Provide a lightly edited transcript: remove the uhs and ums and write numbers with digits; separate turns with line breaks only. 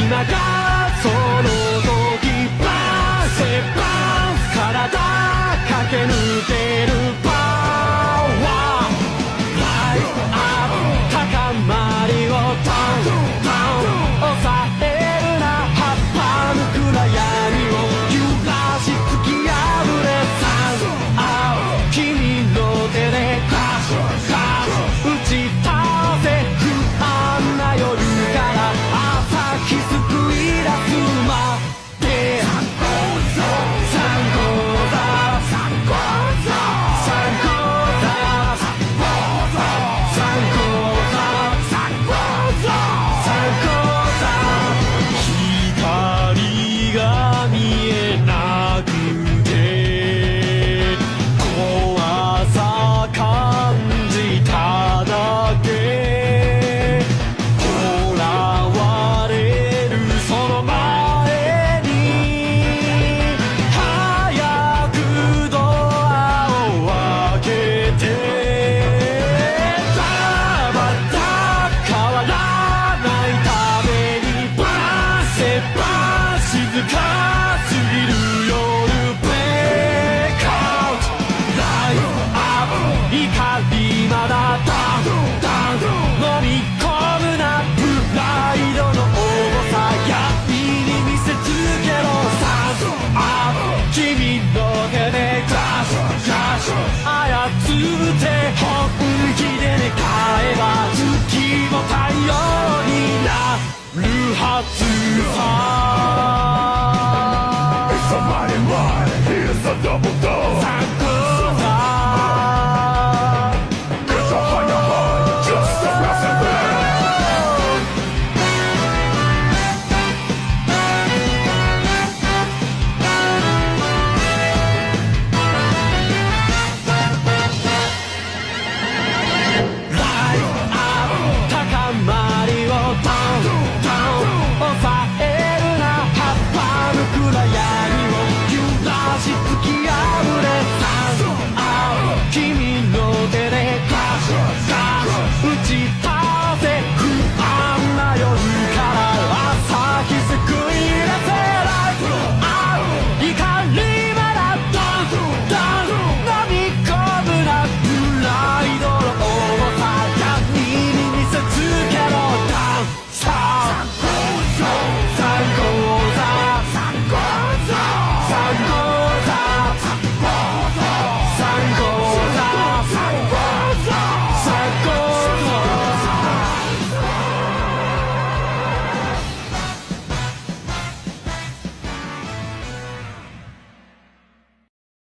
がその時バーンセバーン体駆け抜けるパワーライフアップ高まりをタウンタウン抑えるな葉っぱの暗闇を揺らし突き破れサウンドアウト君の手でクラッシュクラッシュ打ち倒せ不安な夜から朝日救い出すまで光が見えなくて怖さ感じただけ囚われるその前に早くドアを開けてたまた変わらないためにバーンセバーン静かすぎる夜ブレイクアウトライフアップ怒りまだダウンダウン飲み込むなプライドの重さ闇に見せつけろサウンドアップ君の手でクラッシュクラッシュ操って本気で願えば月も太陽になるはずさ